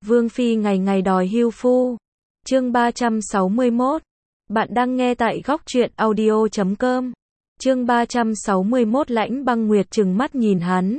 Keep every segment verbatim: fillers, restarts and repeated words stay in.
Vương Phi ngày ngày đòi hưu phu. Chương ba trăm sáu mươi mốt. Bạn đang nghe tại góc truyện audio chấm com. Chương ba trăm sáu mươi mốt. Lãnh Băng Nguyệt trừng mắt nhìn hắn.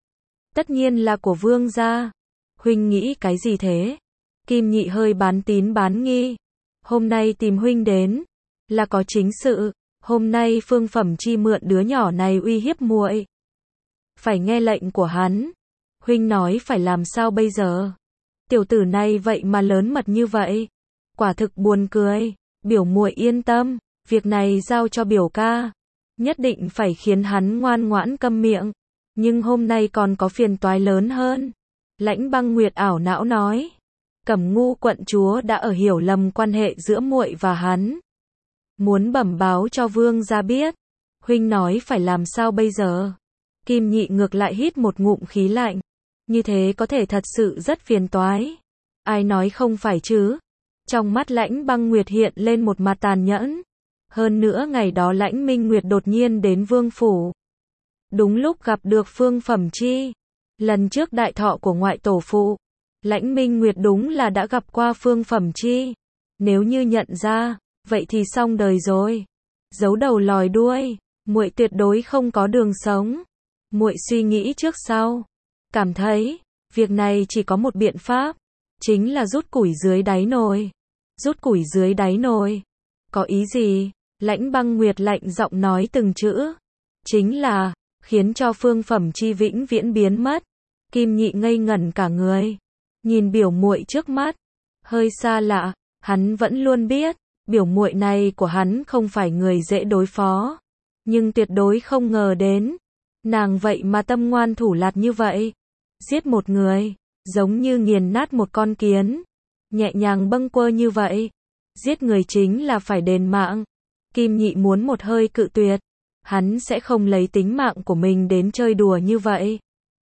Tất nhiên là của Vương gia. Huynh nghĩ cái gì thế? Kim Nhị hơi bán tín bán nghi. Hôm nay tìm huynh đến là có chính sự. Hôm nay Phương Phẩm Chi mượn đứa nhỏ này uy hiếp muội. Phải nghe lệnh của hắn. Huynh nói phải làm sao bây giờ? Tiểu tử này vậy mà lớn mật như vậy. Quả thực buồn cười. Biểu muội yên tâm, việc này giao cho biểu ca. Nhất định phải khiến hắn ngoan ngoãn câm miệng. Nhưng hôm nay còn có phiền toái lớn hơn. Lãnh Băng Nguyệt ảo não nói. Cẩm Ngu quận chúa đã ở hiểu lầm quan hệ giữa muội và hắn. Muốn bẩm báo cho Vương gia biết. Huynh nói phải làm sao bây giờ? Kim Nhị ngược lại hít một ngụm khí lạnh. Như thế có thể thật sự rất phiền toái. Ai nói không phải chứ? Trong mắt Lãnh Băng Nguyệt hiện lên một mặt tàn nhẫn. Hơn nữa ngày đó Lãnh Minh Nguyệt đột nhiên đến Vương phủ. Đúng lúc gặp được Phương Phẩm Chi. Lần trước đại thọ của ngoại tổ phụ, Lãnh Minh Nguyệt đúng là đã gặp qua Phương Phẩm Chi. Nếu như nhận ra, vậy thì xong đời rồi. Giấu đầu lòi đuôi, muội tuyệt đối không có đường sống. Muội suy nghĩ trước sau, cảm thấy việc này chỉ có một biện pháp, chính là rút củi dưới đáy nồi. Rút củi dưới đáy nồi? Có ý gì? Lãnh Băng Nguyệt lạnh giọng nói từng chữ. Chính là khiến cho Phương Phẩm Chi vĩnh viễn biến mất. Kim Nhị ngây ngẩn cả người, nhìn biểu muội trước mắt, hơi xa lạ. Hắn vẫn luôn biết, biểu muội này của hắn không phải người dễ đối phó, nhưng tuyệt đối không ngờ đến, nàng vậy mà tâm ngoan thủ lạt như vậy. Giết một người, giống như nghiền nát một con kiến, nhẹ nhàng bâng quơ như vậy. Giết người chính là phải đền mạng. Kim Nhị muốn một hơi cự tuyệt, hắn sẽ không lấy tính mạng của mình đến chơi đùa như vậy.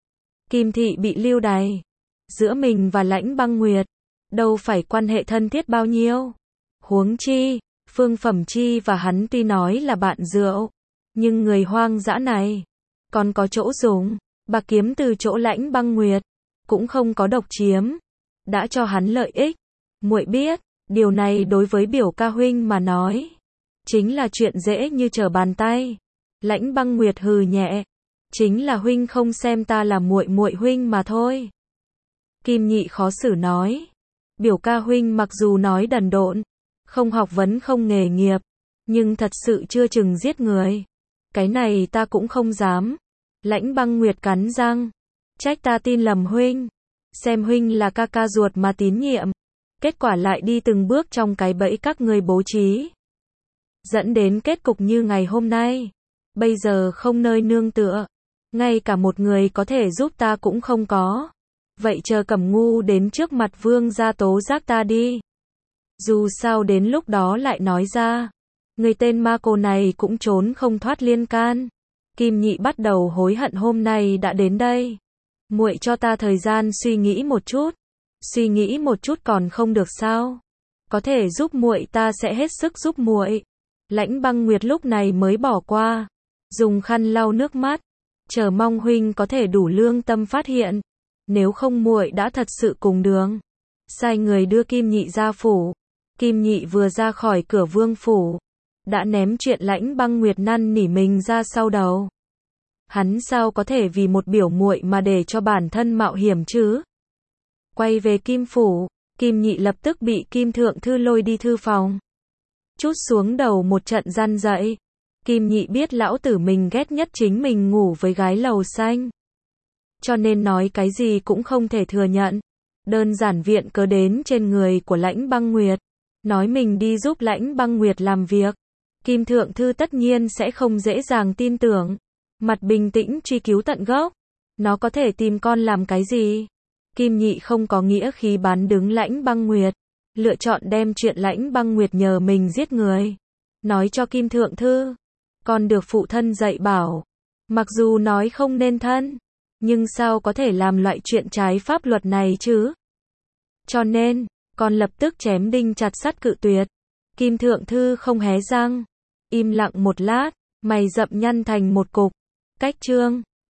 Kim thị bị lưu đày, giữa mình và Lãnh Băng Nguyệt, đâu phải quan hệ thân thiết bao nhiêu. Huống chi, Phương Phẩm Chi và hắn tuy nói là bạn rượu, nhưng người hoang dã này còn có chỗ dùng. Bạc kiếm từ chỗ Lãnh Băng Nguyệt, cũng không có độc chiếm, đã cho hắn lợi ích. Muội biết, điều này đối với biểu ca huynh mà nói, chính là chuyện dễ như trở bàn tay. Lãnh Băng Nguyệt hừ nhẹ, chính là huynh không xem ta là muội muội huynh mà thôi. Kim Nhị khó xử nói, biểu ca huynh mặc dù nói đần độn, không học vấn không nghề nghiệp, nhưng thật sự chưa chừng giết người. Cái này ta cũng không dám. Lãnh Băng Nguyệt cắn răng, trách ta tin lầm huynh, xem huynh là ca ca ruột mà tín nhiệm, kết quả lại đi từng bước trong cái bẫy các người bố trí, dẫn đến kết cục như ngày hôm nay. Bây giờ không nơi nương tựa, ngay cả một người có thể giúp ta cũng không có. Vậy chờ Cẩm Ngu đến trước mặt Vương gia tố giác ta đi. Dù sao đến lúc đó lại nói ra, người tên ma cô này cũng trốn không thoát liên can. Kim Nhị bắt đầu hối hận hôm nay đã đến đây. Muội cho ta thời gian suy nghĩ một chút. Suy nghĩ một chút còn không được sao? Có thể giúp muội ta sẽ hết sức giúp muội. Lãnh Băng Nguyệt lúc này mới bỏ qua, dùng khăn lau nước mắt, chờ mong huynh có thể đủ lương tâm phát hiện. Nếu không muội đã thật sự cùng đường. Sai người đưa Kim Nhị ra phủ. Kim Nhị vừa ra khỏi cửa Vương phủ, đã ném chuyện Lãnh Băng Nguyệt năn nỉ mình ra sau đầu. Hắn sao có thể vì một biểu muội mà để cho bản thân mạo hiểm chứ? Quay về Kim phủ, Kim Nhị lập tức bị Kim Thượng Thư lôi đi thư phòng. Trút xuống đầu một trận răn dạy. Kim Nhị biết lão tử mình ghét nhất chính mình ngủ với gái lầu xanh, cho nên nói cái gì cũng không thể thừa nhận. Đơn giản viện cớ đến trên người của Lãnh Băng Nguyệt, nói mình đi giúp Lãnh Băng Nguyệt làm việc. Kim Thượng Thư tất nhiên sẽ không dễ dàng tin tưởng. Mặt bình tĩnh truy cứu tận gốc. Nó có thể tìm con làm cái gì? Kim Nhị không có nghĩa khí bán đứng Lãnh Băng Nguyệt, lựa chọn đem chuyện Lãnh Băng Nguyệt nhờ mình giết người nói cho Kim Thượng Thư. Con được phụ thân dạy bảo, mặc dù nói không nên thân, nhưng sao có thể làm loại chuyện trái pháp luật này chứ? Cho nên, con lập tức chém đinh chặt sắt cự tuyệt. Kim Thượng Thư không hé răng, im lặng một lát, mày rậm nhăn thành một cục. Cách chương